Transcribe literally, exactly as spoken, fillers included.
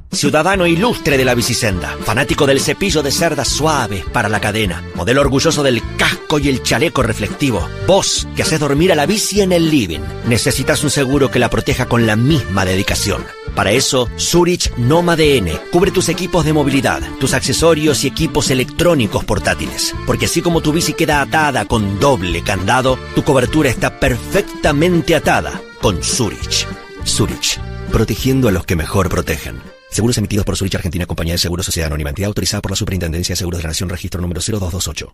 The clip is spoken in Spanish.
ciudadano ilustre de la bicisenda, fanático del cepillo de cerdas suaves para la cadena, modelo orgulloso del casco y el chaleco reflectivo, vos que haces dormir a la bici en el living, necesitas un seguro que la proteja con la misma dedicación. Para eso, Zurich Nomad N cubre tus equipos de movilidad, tus accesorios y equipos electrónicos portátiles. Porque así como tu bici queda atada con doble candado, tu cobertura está perfectamente atada con Zurich. Zurich, protegiendo a los que mejor protegen. Seguros emitidos por Zurich Argentina, Compañía de Seguros, Sociedad Anónima, entidad autorizada por la Superintendencia de Seguros de la Nación, registro número cero dos dos ocho.